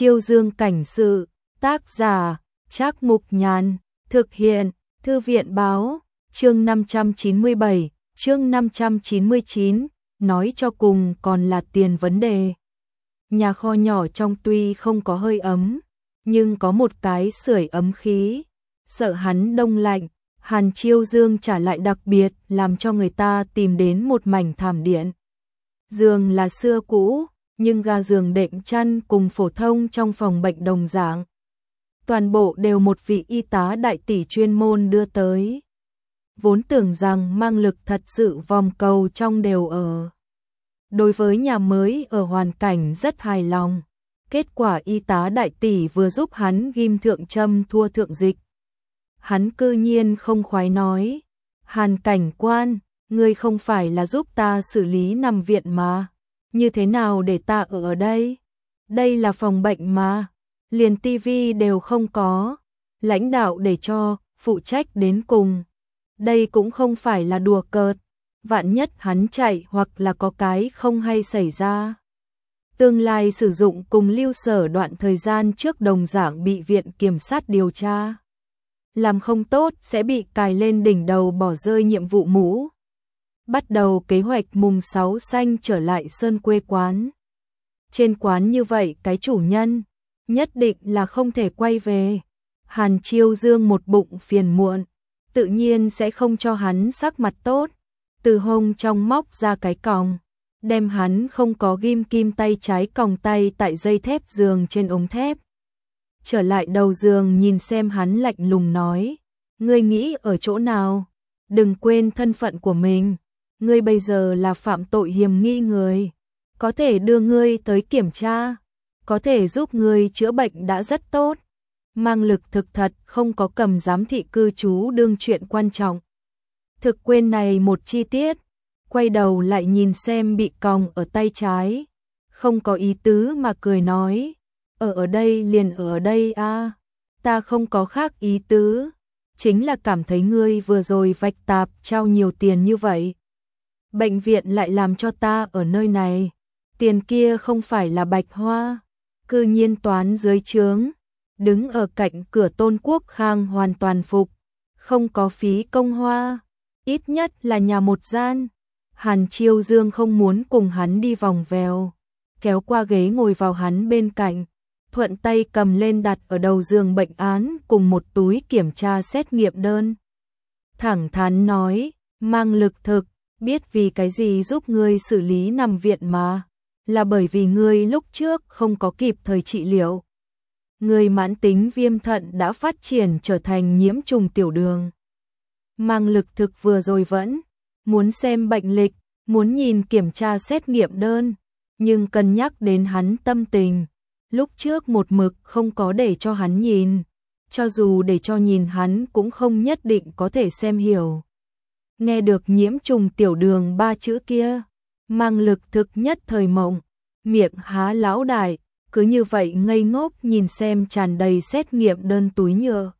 Chiêu Dương cảnh sự, tác giả, Trác Mục Nhàn, thực hiện, Thư viện báo, chương 597, chương 599, nói cho cùng còn là tiền vấn đề. Nhà kho nhỏ trong tuy không có hơi ấm, nhưng có một cái sưởi ấm khí, sợ hắn đông lạnh, Hàn Chiêu Dương trả lại đặc biệt làm cho người ta tìm đến một mảnh thảm điện. Giường là xưa cũ, nhưng ga giường đệm chăn cùng phổ thông trong phòng bệnh đồng dạng. Toàn bộ đều một vị y tá đại tỷ chuyên môn đưa tới. Vốn tưởng rằng mang lực thật sự vòng cầu trong đều ở. Đối với nhà mới ở hoàn cảnh rất hài lòng. Kết quả y tá đại tỷ vừa giúp hắn ghim thượng châm thua thượng dịch. Hắn cư nhiên không khoái nói. Hàn cảnh quan, ngươi không phải là giúp ta xử lý nằm viện mà. Như thế nào để ta ở đây? Đây là phòng bệnh mà. Liền tivi đều không có. Lãnh đạo để cho, phụ trách đến cùng. Đây cũng không phải là đùa cợt. Vạn nhất hắn chạy hoặc là có cái không hay xảy ra. Tương lai sử dụng cùng Lưu Sở đoạn thời gian trước đồng dạng bị viện kiểm sát điều tra. Làm không tốt sẽ bị cài lên đỉnh đầu bỏ rơi nhiệm vụ mũ. Bắt đầu kế hoạch mùng 6 xanh trở lại Sơn quê quán. Trên quán như vậy cái chủ nhân nhất định là không thể quay về. Hàn Chiêu Dương một bụng phiền muộn, tự nhiên sẽ không cho hắn sắc mặt tốt. Từ hông trong móc ra cái còng, đem hắn không có ghim kim tay trái còng tay tại dây thép giường trên ống thép. Trở lại đầu giường nhìn xem hắn lạnh lùng nói, ngươi nghĩ ở chỗ nào? Đừng quên thân phận của mình, ngươi bây giờ là phạm tội hiểm nghi người, có thể đưa ngươi tới kiểm tra, có thể giúp ngươi chữa bệnh đã rất tốt. Mang lực thực thật không có cầm giám thị cư trú đương chuyện quan trọng. Thực quên này một chi tiết, quay đầu lại nhìn xem bị còng ở tay trái, không có ý tứ mà cười nói, ở đây liền ở đây a, ta không có khác ý tứ, chính là cảm thấy ngươi vừa rồi vạch tạp trao nhiều tiền như vậy. Bệnh viện lại làm cho ta ở nơi này, tiền kia không phải là bạch hoa, cư nhiên toán dưới trướng, đứng ở cạnh cửa Tôn Quốc Khang hoàn toàn phục, không có phí công hoa. Ít nhất là nhà một gian. Hàn Chiêu Dương không muốn cùng hắn đi vòng vèo, kéo qua ghế ngồi vào hắn bên cạnh, thuận tay cầm lên đặt ở đầu giường bệnh án cùng một túi kiểm tra xét nghiệm đơn. Thẳng thắn nói, mang lực thực, biết vì cái gì giúp ngươi xử lý nằm viện mà, là bởi vì ngươi lúc trước không có kịp thời trị liệu. Ngươi mãn tính viêm thận đã phát triển trở thành nhiễm trùng tiểu đường. Mang lực thực vừa rồi vẫn muốn xem bệnh lịch, muốn nhìn kiểm tra xét nghiệm đơn, nhưng cân nhắc đến hắn tâm tình, lúc trước một mực không có để cho hắn nhìn, cho dù để cho nhìn hắn cũng không nhất định có thể xem hiểu. Nghe được nhiễm trùng tiểu đường 3 chữ kia, mang lực thực nhất thời mộng, miệng há lão đại, cứ như vậy ngây ngốc nhìn xem tràn đầy xét nghiệm đơn túi nhựa.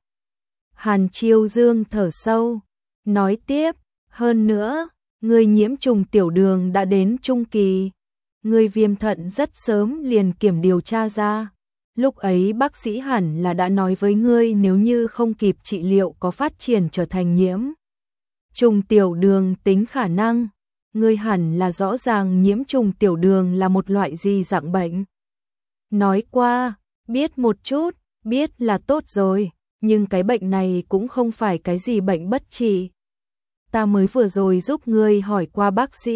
Hàn Chiêu Dương thở sâu, nói tiếp, hơn nữa, người nhiễm trùng tiểu đường đã đến trung kỳ, người viêm thận rất sớm liền kiểm điều tra ra, lúc ấy bác sĩ hẳn là đã nói với ngươi nếu như không kịp trị liệu có phát triển trở thành nhiễm trùng tiểu đường tính khả năng, ngươi hẳn là rõ ràng nhiễm trùng tiểu đường là một loại gì dạng bệnh. Nói qua, biết một chút, biết là tốt rồi. Nhưng cái bệnh này cũng không phải cái gì bệnh bất trị. Ta mới vừa rồi giúp ngươi hỏi qua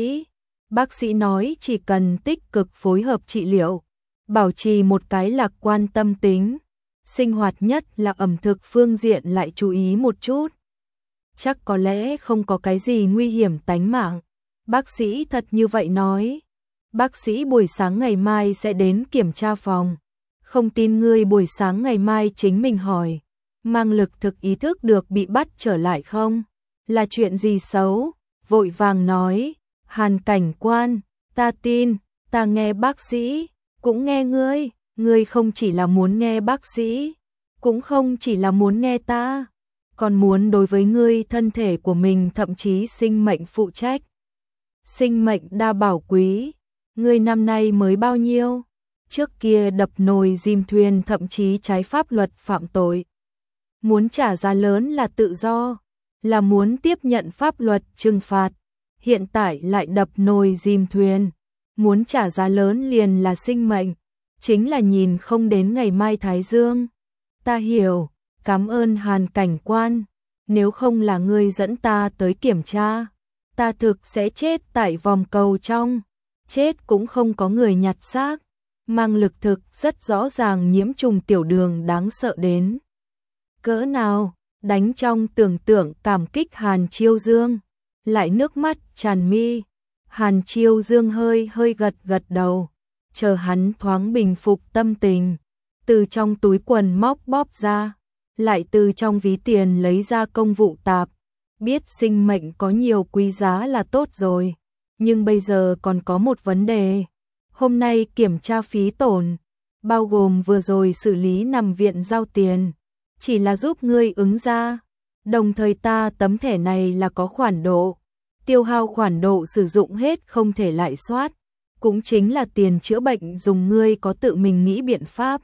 bác sĩ nói chỉ cần tích cực phối hợp trị liệu, bảo trì một cái lạc quan tâm tính, sinh hoạt nhất là ẩm thực phương diện lại chú ý một chút. Chắc có lẽ không có cái gì nguy hiểm tánh mạng. Bác sĩ thật như vậy nói. Bác sĩ buổi sáng ngày mai sẽ đến kiểm tra phòng. Không tin ngươi buổi sáng ngày mai chính mình hỏi. Mang lực thực ý thức được bị bắt trở lại không? Là chuyện gì xấu? Vội vàng nói, Hàn cảnh quan, ta tin, ta nghe bác sĩ, cũng nghe ngươi không chỉ là muốn nghe bác sĩ, cũng không chỉ là muốn nghe ta, còn muốn đối với ngươi thân thể của mình thậm chí sinh mệnh phụ trách. Sinh mệnh đa bảo quý, ngươi năm nay mới bao nhiêu? trước kia đập nồi dìm thuyền thậm chí trái pháp luật phạm tội. Muốn trả giá lớn là tự do, là muốn tiếp nhận pháp luật trừng phạt. Hiện tại lại đập nồi dìm thuyền, muốn trả giá lớn liền là sinh mệnh, chính là nhìn không đến ngày mai thái dương. Ta hiểu, cảm ơn Hàn cảnh quan, nếu không là ngươi dẫn ta tới kiểm tra, ta thực sẽ chết tại vòng cầu trong, chết cũng không có người nhặt xác. Mang lực thực rất rõ ràng nhiễm trùng tiểu đường đáng sợ đến cỡ nào, đánh trong tưởng tượng cảm kích Hàn Chiêu Dương, lại nước mắt tràn mi. Hàn Chiêu Dương hơi gật đầu, chờ hắn thoáng bình phục tâm tình, từ trong túi quần móc bóp ra, lại từ trong ví tiền lấy ra công vụ tạp, biết sinh mệnh có nhiều quý giá là tốt rồi, nhưng bây giờ còn có một vấn đề. Hôm nay kiểm tra phí tổn, bao gồm vừa rồi xử lý nằm viện giao tiền, chỉ là giúp ngươi ứng ra, đồng thời ta tấm thẻ này là có khoản độ, tiêu hao khoản độ sử dụng hết không thể lại soát, cũng chính là tiền chữa bệnh dùng ngươi có tự mình nghĩ biện pháp.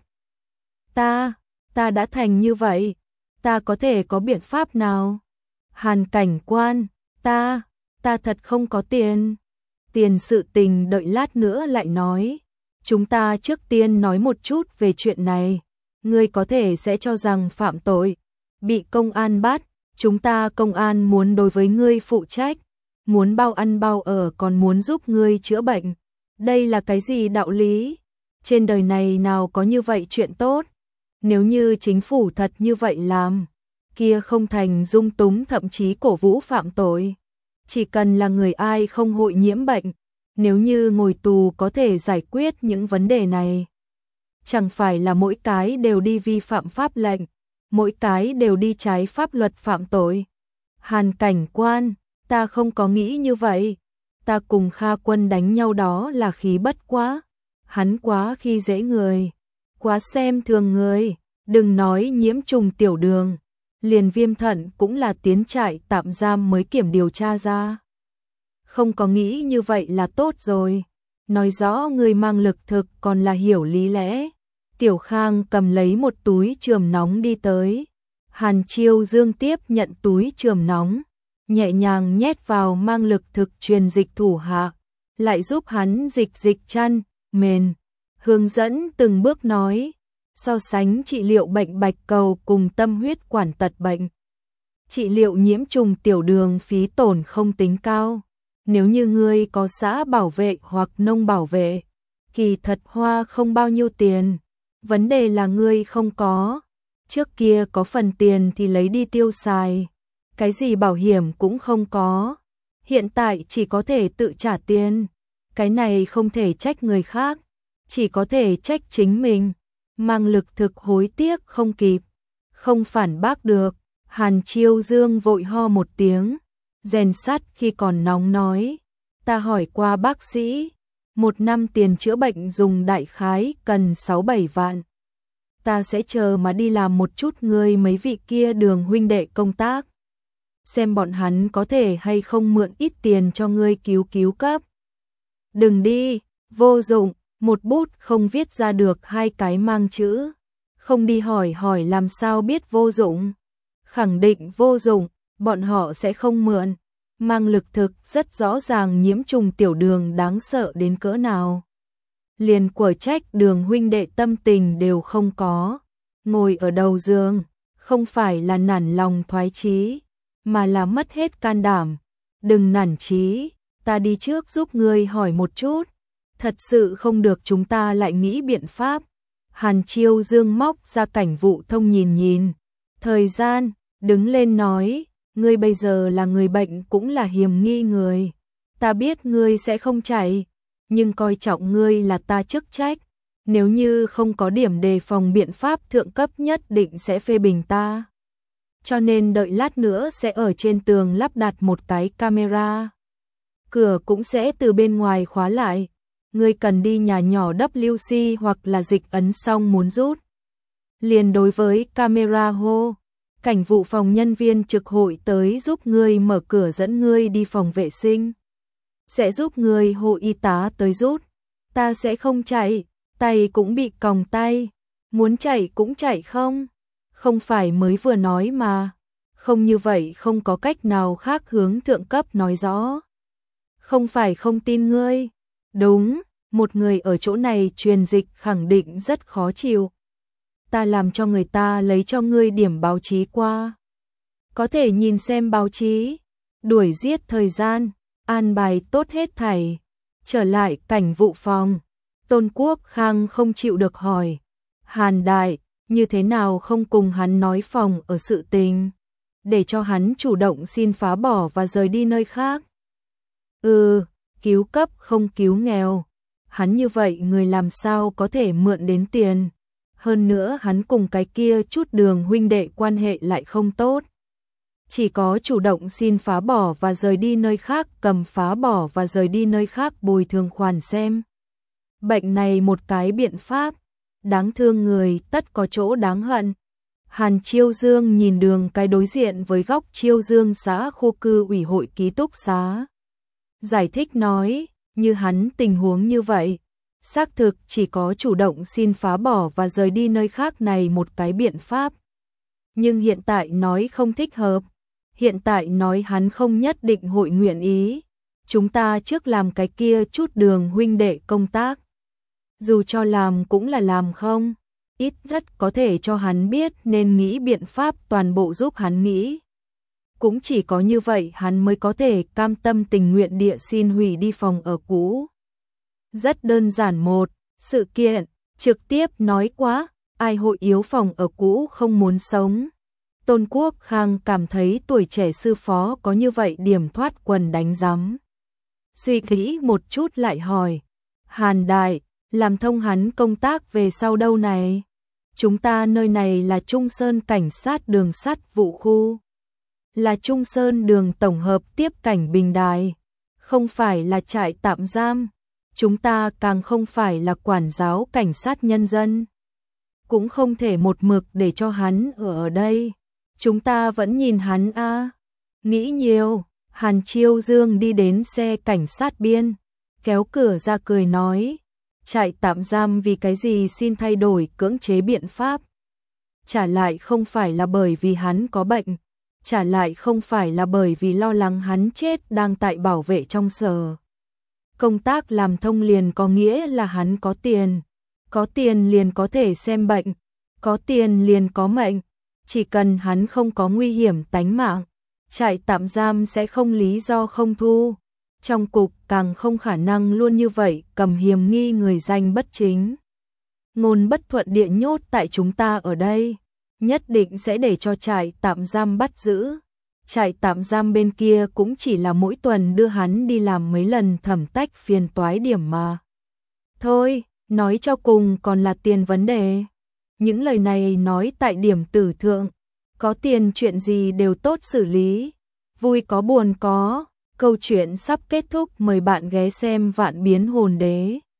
Ta đã thành như vậy, ta có thể có biện pháp nào? Hàn cảnh quan, ta thật không có tiền. Tiền sự tình đợi lát nữa lại nói. Chúng ta trước tiên nói một chút về chuyện này. Ngươi có thể sẽ cho rằng phạm tội, bị công an bắt, chúng ta công an muốn đối với ngươi phụ trách, muốn bao ăn bao ở còn muốn giúp ngươi chữa bệnh. Đây là cái gì đạo lý? Trên đời này nào có như vậy chuyện tốt? Nếu như chính phủ thật như vậy làm, kia không thành dung túng thậm chí cổ vũ phạm tội. Chỉ cần là người ai không hội nhiễm bệnh, nếu như ngồi tù có thể giải quyết những vấn đề này. Chẳng phải là mỗi cái đều đi vi phạm pháp lệnh, mỗi cái đều đi trái pháp luật phạm tội. Hàn cảnh quan, ta không có nghĩ như vậy. Ta cùng Kha Quân đánh nhau đó là khí bất quá. Hắn quá khi dễ người, quá xem thường người. Đừng nói nhiễm trùng tiểu đường, liền viêm thận cũng là tiến trại tạm giam mới kiểm điều tra ra. Không có nghĩ như vậy là tốt rồi. Nói rõ người mang lực thực còn là hiểu lý lẽ. Tiểu Khang cầm lấy một túi chườm nóng đi tới. Hàn Chiêu Dương tiếp nhận túi chườm nóng, nhẹ nhàng nhét vào mang lực thực truyền dịch thủ hạ, lại giúp hắn dịch chăn, mền, hướng dẫn từng bước nói, so sánh trị liệu bệnh bạch cầu cùng tâm huyết quản tật bệnh. Trị liệu nhiễm trùng tiểu đường phí tổn không tính cao, nếu như ngươi có xã bảo vệ hoặc nông bảo vệ, kỳ thật hoa không bao nhiêu tiền, vấn đề là ngươi không có, trước kia có phần tiền thì lấy đi tiêu xài. Cái gì bảo hiểm cũng không có, hiện tại chỉ có thể tự trả tiền, cái này không thể trách người khác, chỉ có thể trách chính mình. Mang lực thực hối tiếc không kịp, không phản bác được. Hàn Chiêu Dương vội ho một tiếng, rèn sắt khi còn nóng nói, ta hỏi qua bác sĩ, 1 năm tiền chữa bệnh dùng đại khái cần 6-7 vạn. Ta sẽ chờ mà đi làm một chút ngươi mấy vị kia Đường huynh đệ công tác, xem bọn hắn có thể hay không mượn ít tiền cho ngươi cứu cấp. Đừng đi, vô dụng, một bút không viết ra được 2 cái mang chữ, không đi hỏi làm sao biết vô dụng. Khẳng định vô dụng, bọn họ sẽ không mượn. Mang lực thực rất rõ ràng nhiễm trùng tiểu đường đáng sợ đến cỡ nào. Liền của trách Đường huynh đệ tâm tình đều không có. Ngồi ở đầu giường, không phải là nản lòng thoái chí, mà là mất hết can đảm. Đừng nản chí, ta đi trước giúp ngươi hỏi một chút. Thật sự không được chúng ta lại nghĩ biện pháp. Hàn Chiêu Dương móc ra cảnh vụ thông nhìn. Thời gian, đứng lên nói, ngươi bây giờ là người bệnh cũng là hiểm nghi người. Ta biết ngươi sẽ không chạy, nhưng coi trọng ngươi là ta chức trách. Nếu như không có điểm đề phòng biện pháp thượng cấp nhất định sẽ phê bình ta. Cho nên đợi lát nữa sẽ ở trên tường lắp đặt một cái camera. Cửa cũng sẽ từ bên ngoài khóa lại. Ngươi cần đi nhà nhỏ WC hoặc là dịch ấn xong muốn rút. Liền đối với camera hô, cảnh vụ phòng nhân viên trực hội tới giúp ngươi mở cửa dẫn ngươi đi phòng vệ sinh. Sẽ giúp ngươi hô y tá tới rút. Ta sẽ không chạy, tay cũng bị còng tay, muốn chạy cũng chạy không? Không phải mới vừa nói mà, không như vậy không có cách nào khác hướng thượng cấp nói rõ. Không phải không tin ngươi, đúng, một người ở chỗ này truyền dịch khẳng định rất khó chịu. Ta làm cho người ta lấy cho ngươi điểm báo chí qua. Có thể nhìn xem báo chí, đuổi giết thời gian, an bài tốt hết thảy. Trở lại cảnh vụ phòng, Tôn Quốc Khang không chịu được hỏi. Hàn Đại, như thế nào không cùng hắn nói phòng ở sự tình, để cho hắn chủ động xin phá bỏ và rời đi nơi khác. Cứu cấp không cứu nghèo. Hắn như vậy người làm sao có thể mượn đến tiền. Hơn nữa hắn cùng cái kia chút Đường huynh đệ quan hệ lại không tốt. Chỉ có chủ động xin phá bỏ và rời đi nơi khác, cầm phá bỏ và rời đi nơi khác bồi thường khoản xem. Bệnh này một cái biện pháp, đáng thương người tất có chỗ đáng hận. Hàn Chiêu Dương nhìn đường cái đối diện với góc Chiêu Dương xã khu cư ủy hội ký túc xá. Giải thích nói, như hắn tình huống như vậy, xác thực chỉ có chủ động xin phá bỏ và rời đi nơi khác này một cái biện pháp. Nhưng hiện tại nói không thích hợp, hiện tại nói hắn không nhất định hội nguyện ý. Chúng ta trước làm cái kia chút Đường huynh đệ công tác. Dù cho làm cũng là làm không, ít nhất có thể cho hắn biết nên nghĩ biện pháp toàn bộ giúp hắn nghĩ. Cũng chỉ có như vậy hắn mới có thể cam tâm tình nguyện địa xin hủy đi phòng ở cũ. Rất đơn giản một sự kiện, trực tiếp nói quá, ai hội yếu phòng ở cũ không muốn sống. Tôn Quốc Khang cảm thấy tuổi trẻ sư phó có như vậy điểm thoát quần đánh rắm. Suy nghĩ một chút lại hỏi, Hàn Đại, làm thông hắn công tác về sau đâu này? Chúng ta nơi này là Trung Sơn cảnh sát đường sắt vụ khu. Là Trung Sơn đường tổng hợp tiếp cảnh Bình Đài. Không phải là trại tạm giam. Chúng ta càng không phải là quản giáo cảnh sát nhân dân. Cũng không thể một mực để cho hắn ở đây. Chúng ta vẫn nhìn hắn Nghĩ nhiều, Hàn Chiêu Dương đi đến xe cảnh sát biên, kéo cửa ra cười nói, trại tạm giam vì cái gì xin thay đổi cưỡng chế biện pháp. Trả lại không phải là bởi vì hắn có bệnh, trả lại không phải là bởi vì lo lắng hắn chết đang tại bảo vệ trong sở. Công tác làm thông liền có nghĩa là hắn có tiền liền có thể xem bệnh, có tiền liền có mệnh, chỉ cần hắn không có nguy hiểm tánh mạng, trại tạm giam sẽ không lý do không thu. Trong cục càng không khả năng luôn như vậy cầm hiểm nghi người danh bất chính. Ngôn bất thuận địa nhốt tại chúng ta ở đây, nhất định sẽ để cho trại tạm giam bắt giữ. Trại tạm giam bên kia cũng chỉ là mỗi tuần đưa hắn đi làm mấy lần thẩm tách phiền toái điểm mà. Thôi, nói cho cùng còn là tiền vấn đề. Những lời này nói tại điểm tử thượng, có tiền chuyện gì đều tốt xử lý, vui có buồn có. Câu chuyện sắp kết thúc, mời bạn ghé xem Vạn Biến Hồn Đế.